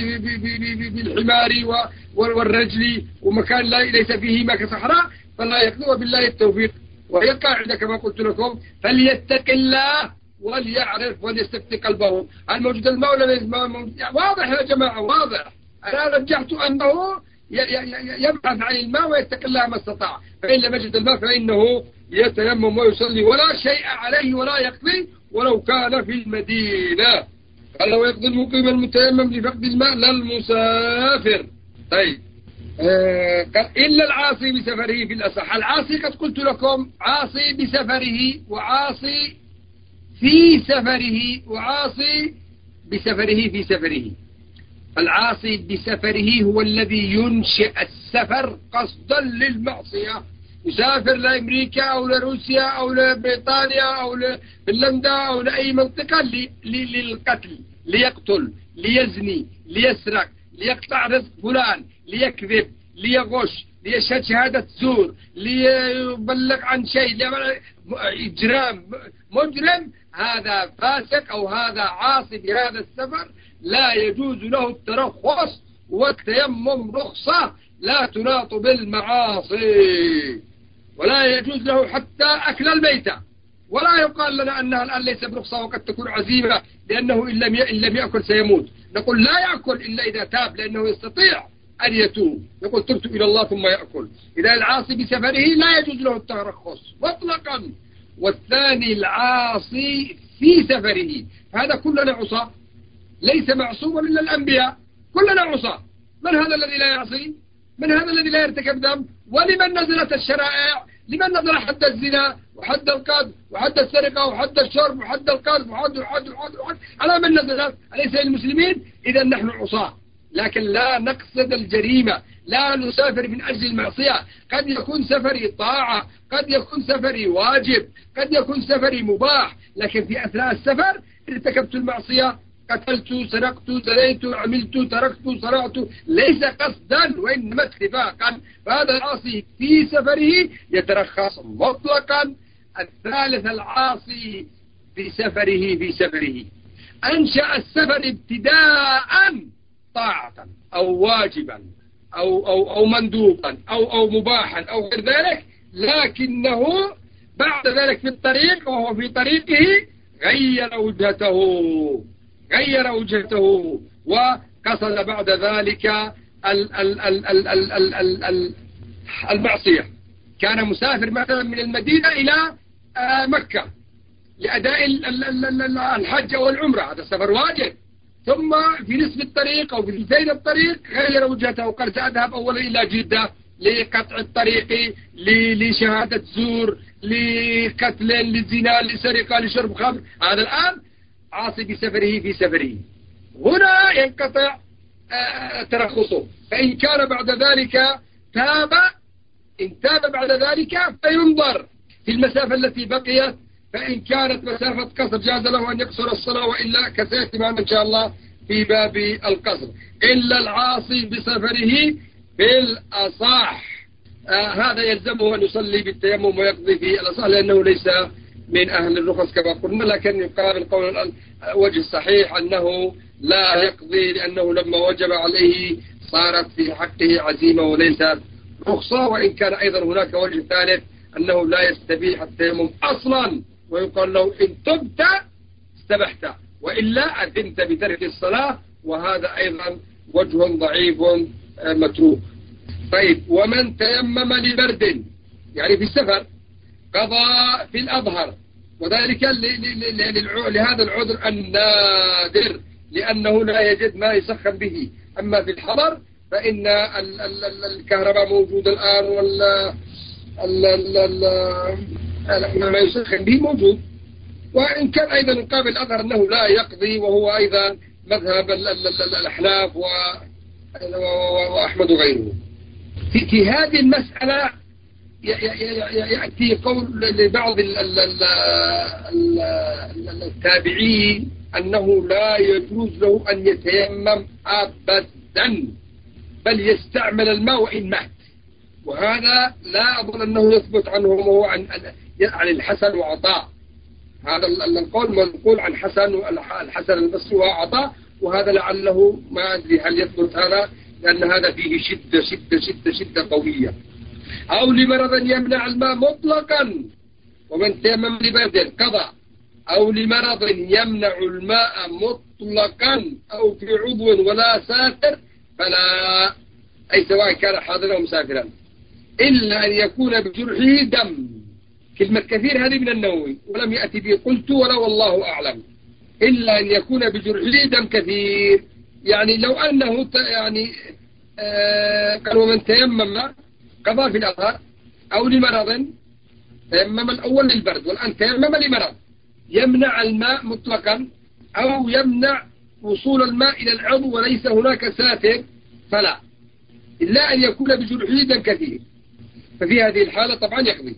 بالحمار والرجل ومكان ليس فيه ماء كصحراء فلا يقضي، وبالله التوفيق. وهي قاعدة كما قلت لكم: فليتق الله وليعرف وليستفتي قلبه. هل موجود الماء ولا موجود؟ واضح يا جماعة، واضح. أنا رجحت أنه يبحث عن الماء ويتق الله ما استطاع، فإن لم يجد الماء فإنه يتيمم ويصلي ولا شيء عليه ولا يقضي ولو كان في المدينة. قال: ويقضي المقيم المتيمم لفقد الماء للمسافر. طيب، إلا العاصي بسفره في الأصح. العاصي قد قلت لكم عاصي بسفره وعاصي في سفره وعاصي بسفره في سفره. العاصي بسفره هو الذي ينشئ السفر قصدا للمعصية، يسافر لأمريكا أو لروسيا أو لبريطانيا أو لفنلندا أو لأي منطقة للقتل، ليقتل، ليزني، ليسرق، ليقطع رزق فلان، ليكذب، ليغش، ليشهد شهادة زور، ليبلغ عن شيء، إجرام، مجرم، هذا فاسق أو هذا عاصي بهذا السفر لا يجوز له الترخص، والتيمم رخصة لا تناط بالمعاصي، ولا يجوز له حتى أكل الميتة، ولا يقال لنا أنها الآن ليس برخصة وقد تكون عزيمة لأنه إن لم يأكل سيموت، نقول لا يأكل إلا إذا تاب لأنه يستطيع أن يتوب، يقول تبت إلى الله ثم يأكل. إذا العاصي بسفره لا يجوز له الترخص مطلقا. والثاني العاصي في سفره، هذا كلنا عصاة، ليس معصوما إلا الأنبياء، كلنا عصاة. من هذا الذي لا يعصي؟ من هذا الذي لا يرتكب ذنب؟ ولمن نزلت الشرائع؟ لمن نزل حد الزنا وحد القذف وحد السرقة وحد الشرب وحد القذف وحد على من نزلت؟ أليس للمسلمين؟ إذا نحن عصاة، لكن لا نقصد الجريمة، لا نسافر من أجل المعصية. قد يكون سفري طاعة، قد يكون سفري واجب، قد يكون سفري مباح، لكن في أثناء السفر ارتكبت المعصية، قتلت، سرقت، زنيت، عملت، تركت، صرعت، ليس قصدا وإنما اتفاقا، فهذا العاصي في سفره يترخص مطلقا. الثالث العاصي في سفره أنشأ السفر ابتداء طاعة أو واجبا أو مندوبا أو مباحا أو غير ذلك، لكنه بعد ذلك في الطريق وهو في طريقه غير وجهته وقصد بعد ذلك المعصية. كان مسافر مثلا من المدينة إلى مكة لأداء الحج أو العمرة، هذا السفر واجب، ثم في نصف الطريق أو في ثلثين الطريق غير وجهته، قال سأذهب أولا إلى جدة لقطع الطريق، لشهادة زور، لقتل، للزنا، لسرقة، لشرب خمر. هذا الآن عاصي بسفره في سفره، هنا ينقطع ترخصه. فإن كان بعد ذلك إن تاب بعد ذلك فينظر في المسافة التي بقيت، فإن كانت مسافة قصر جاز له أن يقصر الصلاة، وإلا كسيأتي معنا إن شاء الله في باب القصر. إلا العاصي بسفره بالأصح هذا يلزمه أن يصلي بالتيمم ويقضي في الأصح، لأنه ليس من أهل الرخص كما قلنا، لكن يقال القول وجه الصحيح أنه لا يقضي، لأنه لما وجب عليه صارت في حقه عزيمة وليست رخصة. وإن كان أيضا هناك وجه ثالث أنه لا يستبيح التيمم أصلا، ويقال له إن تبت استبحت وإلا أثمت بترك الصلاة، وهذا أيضا وجه ضعيف متروك. طيب، ومن تيمم لبرد يعني في السفر قضى في الأظهر، وذلك لهذا العذر النادر، لأنه لا يجد ما يسخن به. أما في الحضر فإن الكهرباء موجودة الآن، ما يسخن به موجود. وإن كان أيضا مقابل الأظهر أنه لا يقضي، وهو أيضا مذهب الأحناف وأحمد وغيره. في هذه المسألة يأتي قول لبعض التابعين أنه لا يجوز له أن يتيمم أبدا، بل يستعمل الماء وإن مات، وهذا لا أظن أنه يثبت عنه، وهو عن الحسن وعطاء. هذا القول منقول عن الحسن البصري وعطاء، وهذا لعله ما أدري هل يثبت هذا، لأن هذا فيه شدة قوية. أو لمرض يمنع الماء مطلقا، ومن تيمم لبرد قضى. أو لمرض يمنع الماء مطلقا أو في عضو ولا ساتر فلا، أي سواء كان حاضرا أو مسافرا، إلا أن يكون بجرحه دم. كلمة كثير هذه من النووي، ولم يأتي به قلت ولا والله أعلم. إلا أن يكون بجرحه دم كثير، يعني لو أنه يعني قال ومن تيمم قضى في الأظهر أو لمرض، تيمم الأول للبرد والآن تيمم لمرض يمنع الماء مطلقا، أو يمنع وصول الماء إلى العضو وليس هناك ساتر، فلا. إلا أن يكون بجرحه دم كثير، ففي هذه الحالة طبعا يقضي.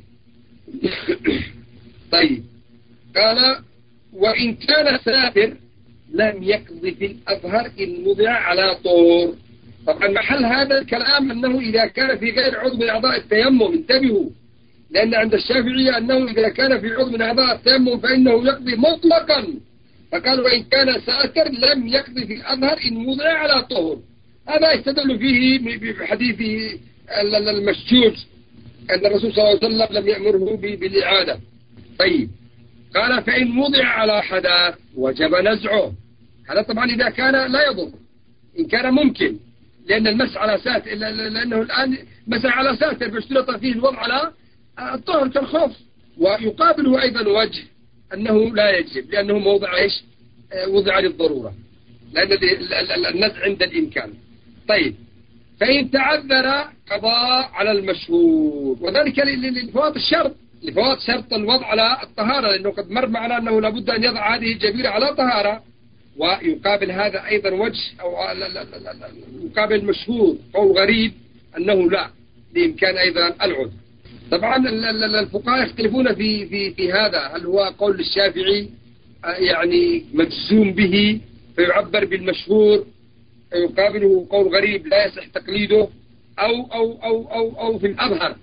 طيب قال وإن كان سافر لم يقضي في الأظهر إن وضع على طور. طبعا محل هذا الكلام أنه إذا كان في غير عضو من أعضاء التيمم، انتبهوا، لأن عند الشافعية أنه إذا كان في عضو من أعضاء التيمم فإنه يقضي مطلقا، فقال وإن كان ساتر لم يقضي في الأظهر إن وضع على طهر. هذا يستدل فيه بحديث المشجوج أن الرسول صلى الله عليه وسلم لم يأمره بالإعادة. طيب قال فإن وضع على حدث وجب نزعه. هذا طبعا إذا كان لا يضر، إن كان ممكن، لأن المس على ساتر، لأنه الآن مسح على ساتر فاشترط فيه الوضع على الطهر كالخوف. ويقابله أيضا وجه أنه لا يجب، لأنه موضع إيش؟ وضع للضرورة، لأن النزع عند الإمكان. طيب فإن تعذر قضاء على المشهور، وذلك لفوات الشرط، لفوات شرط الوضع على الطهارة، لأنه قد مر معنا أنه لابد أن يضع هذه الجبيرة على طهارة. ويقابل هذا أيضا وجه، أو يقابل المشهور قول غريب أنه لا، بإمكان أيضا العذر. طبعا الفقهاء يختلفون في هذا، هل هو قول الشافعي يعني مجزوم به فيعبر بالمشهور يقابله قول غريب لا يصح تقليده، أو في الأظهر،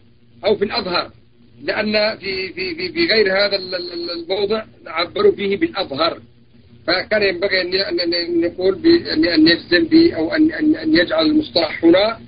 لأن في غير هذا الموضع عبروا فيه بالأظهر. فكان ينبغي أن نقول أن يجزم أو أن يجعل المصطلح هنا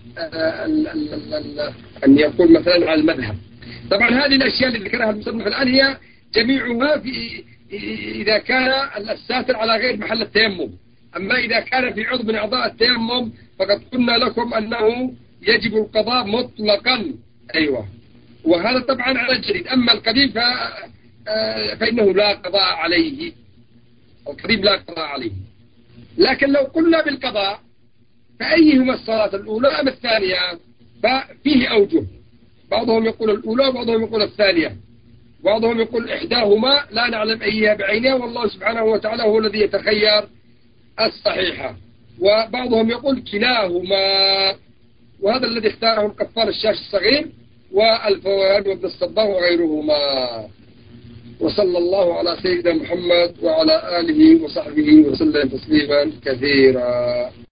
أن يقول مثلا على المذهب. طبعا هذه الأشياء اللي ذكرها المصنف الآن هي جميعها إذا كان الساتر على غير محل التيمم. أما إذا كان في عضو من أعضاء التيمم فقد قلنا لكم أنه يجب القضاء مطلقا. أيوة، وهذا طبعا على الجديد. أما القديم فإنه لا قضاء عليه، القديم لا قضاء عليه. لكن لو قلنا بالقضاء فأيهما الصلاة الأولى أم الثانية؟ ففيه أوجه، بعضهم يقول الأولى وبعضهم يقول الثانية، بعضهم يقول إحداهما لا نعلم أيها بعينها، والله سبحانه وتعالى هو الذي يتخير الصحيحة. وبعضهم يقول كلاهما، وهذا الذي اختاره القفار الشاش الصغير والفوان وابن الصباغ وغيرهما. وصلى الله على سيدنا محمد وعلى آله وصحبه وسلم تسليما كثيرا.